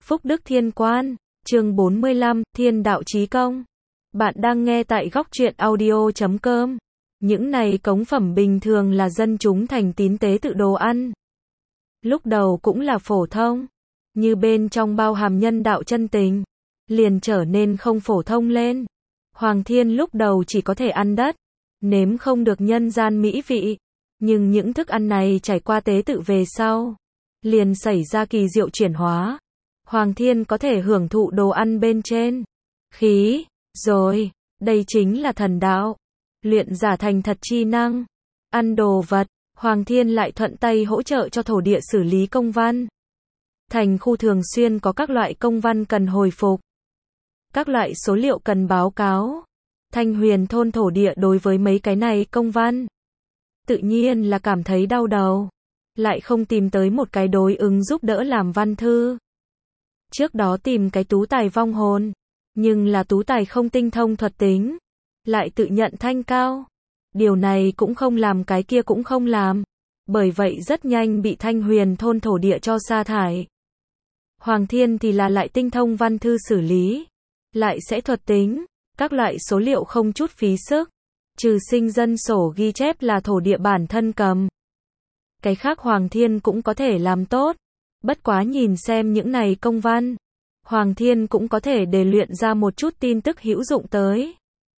Phúc Đức Thiên Quan, chương 45, Thiên Đạo Chí Công. Bạn đang nghe tại góc truyện audio.com. Những này cống phẩm bình thường là dân chúng thành tín tế tự đồ ăn. Lúc đầu cũng là phổ thông, như bên trong bao hàm nhân đạo chân tình, liền trở nên không phổ thông lên. Hoàng Thiên lúc đầu chỉ có thể ăn đất, nếm không được nhân gian mỹ vị, nhưng những thức ăn này trải qua tế tự về sau, liền xảy ra kỳ diệu chuyển hóa. Hoàng Thiên có thể hưởng thụ đồ ăn bên trên. Khí, rồi, đây chính là thần đạo. Luyện giả thành thật chi năng. Ăn đồ vật, Hoàng Thiên lại thuận tay hỗ trợ cho thổ địa xử lý công văn. Thành khu thường xuyên có các loại công văn cần hồi phục, các loại số liệu cần báo cáo. Thanh Huyền thôn thổ địa đối với mấy cái này công văn, tự nhiên là cảm thấy đau đầu. Lại không tìm tới một cái đối ứng giúp đỡ làm văn thư. Trước đó tìm cái tú tài vong hồn, nhưng là tú tài không tinh thông thuật tính, lại tự nhận thanh cao. Điều này cũng không làm cái kia cũng không làm, bởi vậy rất nhanh bị Thanh Huyền thôn thổ địa cho sa thải. Hoàng Thiên thì là lại tinh thông văn thư xử lý, lại sẽ thuật tính, các loại số liệu không chút phí sức, trừ sinh dân sổ ghi chép là thổ địa bản thân cầm. Cái khác Hoàng Thiên cũng có thể làm tốt, bất quá nhìn xem những này công văn, Hoàng Thiên cũng có thể để luyện ra một chút tin tức hữu dụng tới.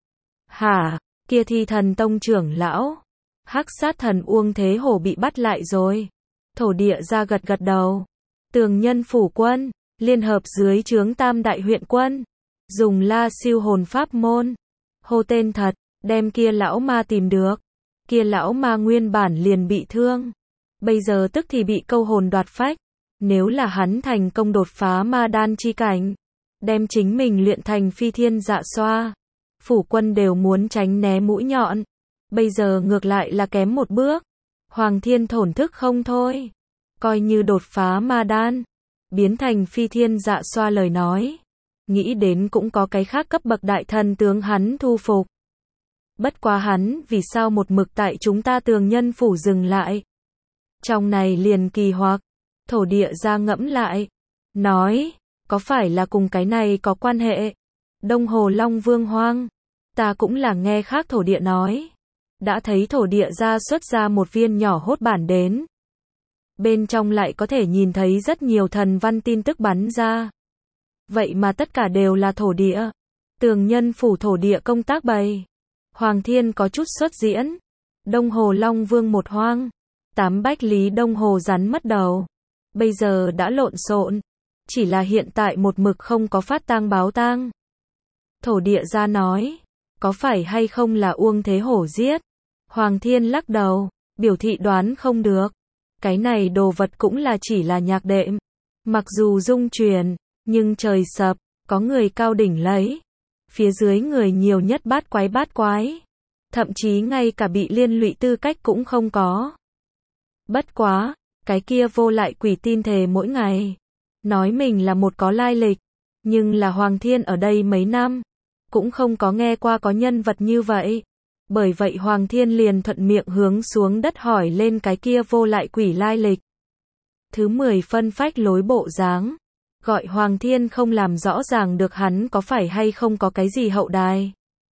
Hả, kia Thi Thần Tông trưởng lão, Hắc Sát Thần Uông Thế Hổ bị bắt lại rồi. Thổ địa ra gật gật đầu. Tường Nhân phủ quân, liên hợp dưới trướng Tam Đại huyện quân, dùng La Siêu hồn pháp môn, hô tên thật, đem kia lão ma tìm được. Kia lão ma nguyên bản liền bị thương, bây giờ tức thì bị câu hồn đoạt phách. Nếu là hắn thành công đột phá ma đan chi cảnh, đem chính mình luyện thành phi thiên dạ xoa, phủ quân đều muốn tránh né mũi nhọn. Bây giờ ngược lại là kém một bước. Hoàng Thiên thổn thức không thôi. Coi như đột phá ma đan, biến thành phi thiên dạ xoa lời nói, nghĩ đến cũng có cái khác cấp bậc đại thần tướng hắn thu phục. Bất quá hắn vì sao một mực tại chúng ta Tường Nhân phủ dừng lại? Trong này liền kỳ hoặc. Thổ địa ra ngẫm lại, nói, có phải là cùng cái này có quan hệ? Đông Hồ Long Vương hoang, ta cũng là nghe khác thổ địa nói, đã thấy thổ địa ra xuất ra một viên nhỏ hốt bản đến. Bên trong lại có thể nhìn thấy rất nhiều thần văn tin tức bắn ra. Vậy mà tất cả đều là thổ địa. Tường Nhân phủ thổ địa công tác bày. Hoàng Thiên có chút xuất diễn. Đông Hồ Long Vương một hoang, 8 bách lý Đông Hồ rắn mất đầu. Bây giờ đã lộn xộn, chỉ là hiện tại một mực không có phát tang báo tang. Thổ địa ra nói, có phải hay không là Uông Thế Hổ giết? Hoàng Thiên lắc đầu, biểu thị đoán không được. Cái này đồ vật cũng là chỉ là nhạc đệm. Mặc dù dung truyền, nhưng trời sập, có người cao đỉnh lấy. Phía dưới người nhiều nhất bát quái. Thậm chí ngay cả bị liên lụy tư cách cũng không có. Bất quá, cái kia vô lại quỷ tin thề mỗi ngày, nói mình là một có lai lịch, nhưng là Hoàng Thiên ở đây mấy năm, cũng không có nghe qua có nhân vật như vậy. Bởi vậy Hoàng Thiên liền thuận miệng hướng xuống đất hỏi lên cái kia vô lại quỷ lai lịch. Thứ 10 phân phách lối bộ dáng, gọi Hoàng Thiên không làm rõ ràng được hắn có phải hay không có cái gì hậu đài.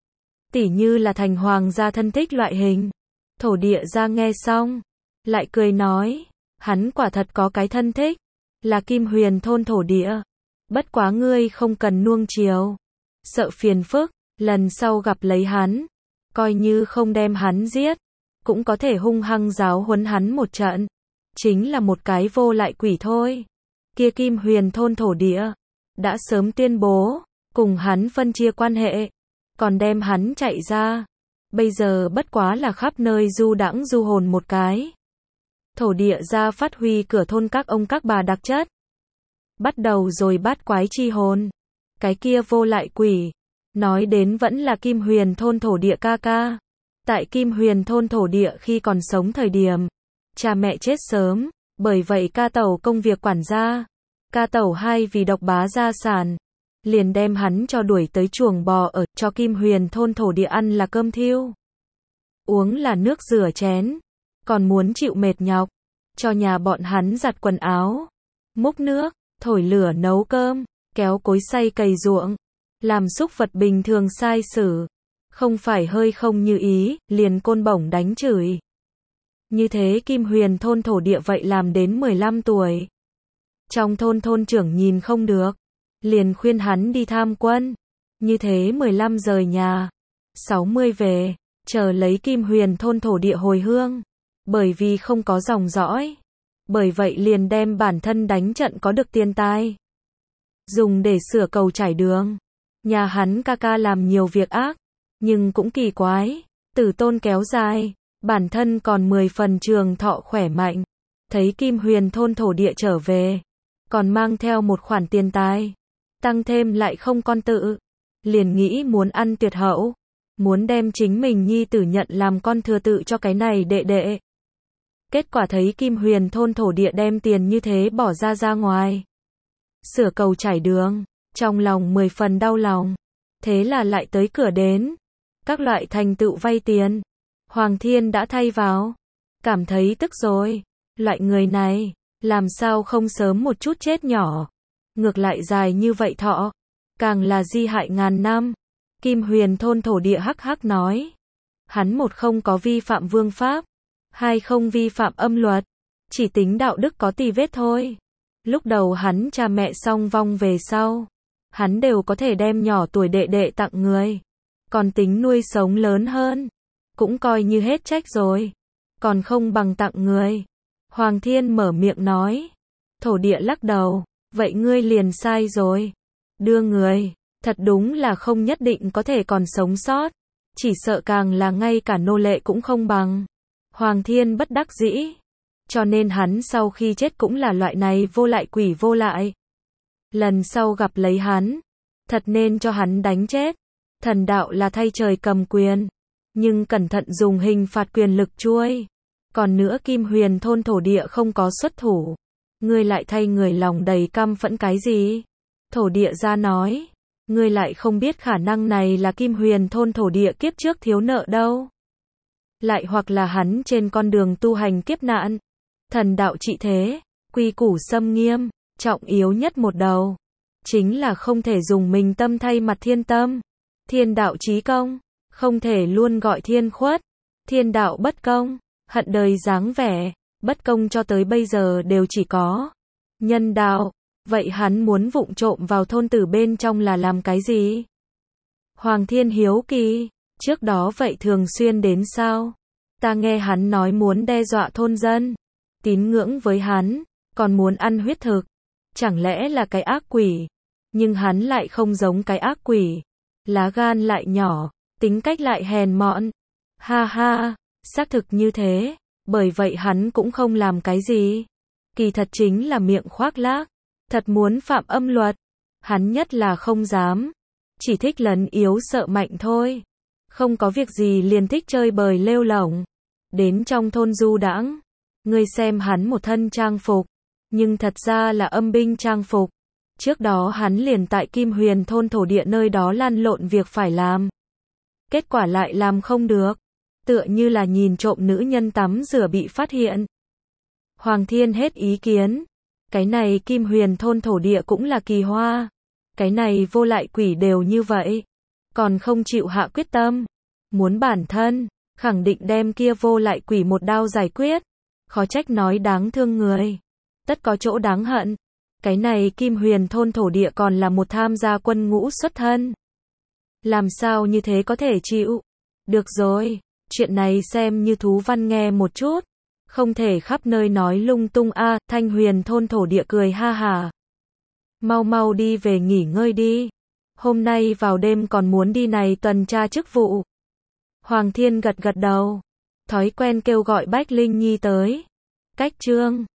Tỉ như là thành hoàng gia thân thích loại hình. Thổ địa ra nghe xong, lại cười nói, hắn quả thật có cái thân thích, là Kim Huyền thôn thổ địa. Bất quá ngươi không cần nuông chiều, sợ phiền phức, lần sau gặp lấy hắn, coi như không đem hắn giết, cũng có thể hung hăng giáo huấn hắn một trận. Chính là một cái vô lại quỷ thôi. Kia Kim Huyền thôn thổ địa đã sớm tuyên bố cùng hắn phân chia quan hệ, còn đem hắn chạy ra. Bây giờ bất quá là khắp nơi du đãng du hồn một cái. Thổ địa ra phát huy cửa thôn các ông các bà đặc chất. Bắt đầu rồi bát quái chi hồn. Cái kia vô lại quỷ, nói đến vẫn là Kim Huyền thôn thổ địa ca ca. Tại Kim Huyền thôn thổ địa khi còn sống thời điểm, cha mẹ chết sớm, bởi vậy ca tẩu công việc quản gia. Ca tẩu hai vì độc bá gia sản, liền đem hắn cho đuổi tới chuồng bò ở, cho Kim Huyền thôn thổ địa ăn là cơm thiêu, uống là nước rửa chén, còn muốn chịu mệt nhọc, cho nhà bọn hắn giặt quần áo, múc nước, thổi lửa nấu cơm, kéo cối xay cày ruộng, làm súc vật bình thường sai xử. Không phải hơi không như ý, liền côn bổng đánh chửi. Như thế Kim Huyền thôn thổ địa vậy làm đến 15 tuổi. Trong thôn thôn trưởng nhìn không được, liền khuyên hắn đi tham quân. Như thế 15 rời nhà, 60 về, chờ lấy Kim Huyền thôn thổ địa hồi hương. Bởi vì không có dòng dõi, bởi vậy liền đem bản thân đánh trận có được tiền tài, dùng để sửa cầu trải đường. Nhà hắn ca ca làm nhiều việc ác, nhưng cũng kỳ quái, tử tôn kéo dài, bản thân còn 10 phần trường thọ khỏe mạnh. Thấy Kim Huyền thôn thổ địa trở về, còn mang theo một khoản tiền tài, tăng thêm lại không con tự, liền nghĩ muốn ăn tuyệt hậu, muốn đem chính mình nhi tử nhận làm con thừa tự cho cái này đệ đệ. Kết quả thấy Kim Huyền thôn thổ địa đem tiền như thế bỏ ra ngoài, sửa cầu trải đường, trong lòng 10 phần đau lòng. Thế là lại tới cửa đến, các loại thành tựu vay tiền, Hoàng Thiên đã thay vào, cảm thấy tức rồi, loại người này, làm sao không sớm một chút chết nhỏ, ngược lại dài như vậy thọ, càng là di hại ngàn năm. Kim Huyền thôn thổ địa hắc hắc nói, hắn một không có vi phạm vương pháp, hai không vi phạm âm luật, chỉ tính đạo đức có tì vết thôi. Lúc đầu hắn cha mẹ song vong về sau, hắn đều có thể đem nhỏ tuổi đệ đệ tặng người, còn tính nuôi sống lớn hơn, cũng coi như hết trách rồi, còn không bằng tặng người. Hoàng Thiên mở miệng nói, thổ địa lắc đầu, vậy ngươi liền sai rồi, đưa người, thật đúng là không nhất định có thể còn sống sót, chỉ sợ càng là ngay cả nô lệ cũng không bằng. Hoàng Thiên bất đắc dĩ, cho nên hắn sau khi chết cũng là loại này vô lại quỷ vô lại. Lần sau gặp lấy hắn, thật nên cho hắn đánh chết. Thần đạo là thay trời cầm quyền, nhưng cẩn thận dùng hình phạt quyền lực chuôi. Còn nữa Kim Huyền thôn thổ địa không có xuất thủ, ngươi lại thay người lòng đầy căm phẫn cái gì? Thổ địa ra nói, ngươi lại không biết khả năng này là Kim Huyền thôn thổ địa kiếp trước thiếu nợ đâu. Lại hoặc là hắn trên con đường tu hành kiếp nạn. Thần đạo trị thế, quy củ xâm nghiêm, trọng yếu nhất một đầu, chính là không thể dùng mình tâm thay mặt thiên tâm. Thiên đạo chí công, không thể luôn gọi thiên khuất. Thiên đạo bất công, hận đời dáng vẻ, bất công cho tới bây giờ đều chỉ có nhân đạo. Vậy hắn muốn vụng trộm vào thôn tử bên trong là làm cái gì? Hoàng Thiên hiếu kỳ, trước đó vậy thường xuyên đến sao? Ta nghe hắn nói muốn đe dọa thôn dân, tín ngưỡng với hắn, còn muốn ăn huyết thực. Chẳng lẽ là cái ác quỷ? Nhưng hắn lại không giống cái ác quỷ, lá gan lại nhỏ, tính cách lại hèn mọn. Ha ha, xác thực như thế, bởi vậy hắn cũng không làm cái gì. Kỳ thật chính là miệng khoác lác, thật muốn phạm âm luật, hắn nhất là không dám, chỉ thích lấn yếu sợ mạnh thôi. Không có việc gì liền thích chơi bời lêu lổng, đến trong thôn du đãng. Ngươi xem hắn một thân trang phục, nhưng thật ra là âm binh trang phục. Trước đó hắn liền tại Kim Huyền thôn thổ địa nơi đó lăn lộn việc phải làm. Kết quả lại làm không được, tựa như là nhìn trộm nữ nhân tắm rửa bị phát hiện. Hoàng Thiên hết ý kiến, cái này Kim Huyền thôn thổ địa cũng là kỳ hoa. Cái này vô lại quỷ đều như vậy, còn không chịu hạ quyết tâm, muốn bản thân, khẳng định đem kia vô lại quỷ một đao giải quyết. Khó trách nói đáng thương người, tất có chỗ đáng hận. Cái này Kim Huyền thôn thổ địa còn là một tham gia quân ngũ xuất thân. Làm sao như thế có thể chịu? Được rồi, chuyện này xem như thú văn nghe một chút, không thể khắp nơi nói lung tung a. Thanh Huyền thôn thổ địa cười ha hả. Mau mau đi về nghỉ ngơi đi. Hôm nay vào đêm còn muốn đi này tuần tra chức vụ. Hoàng Thiên gật gật đầu, thói quen kêu gọi Bách Linh Nhi tới. Cách chương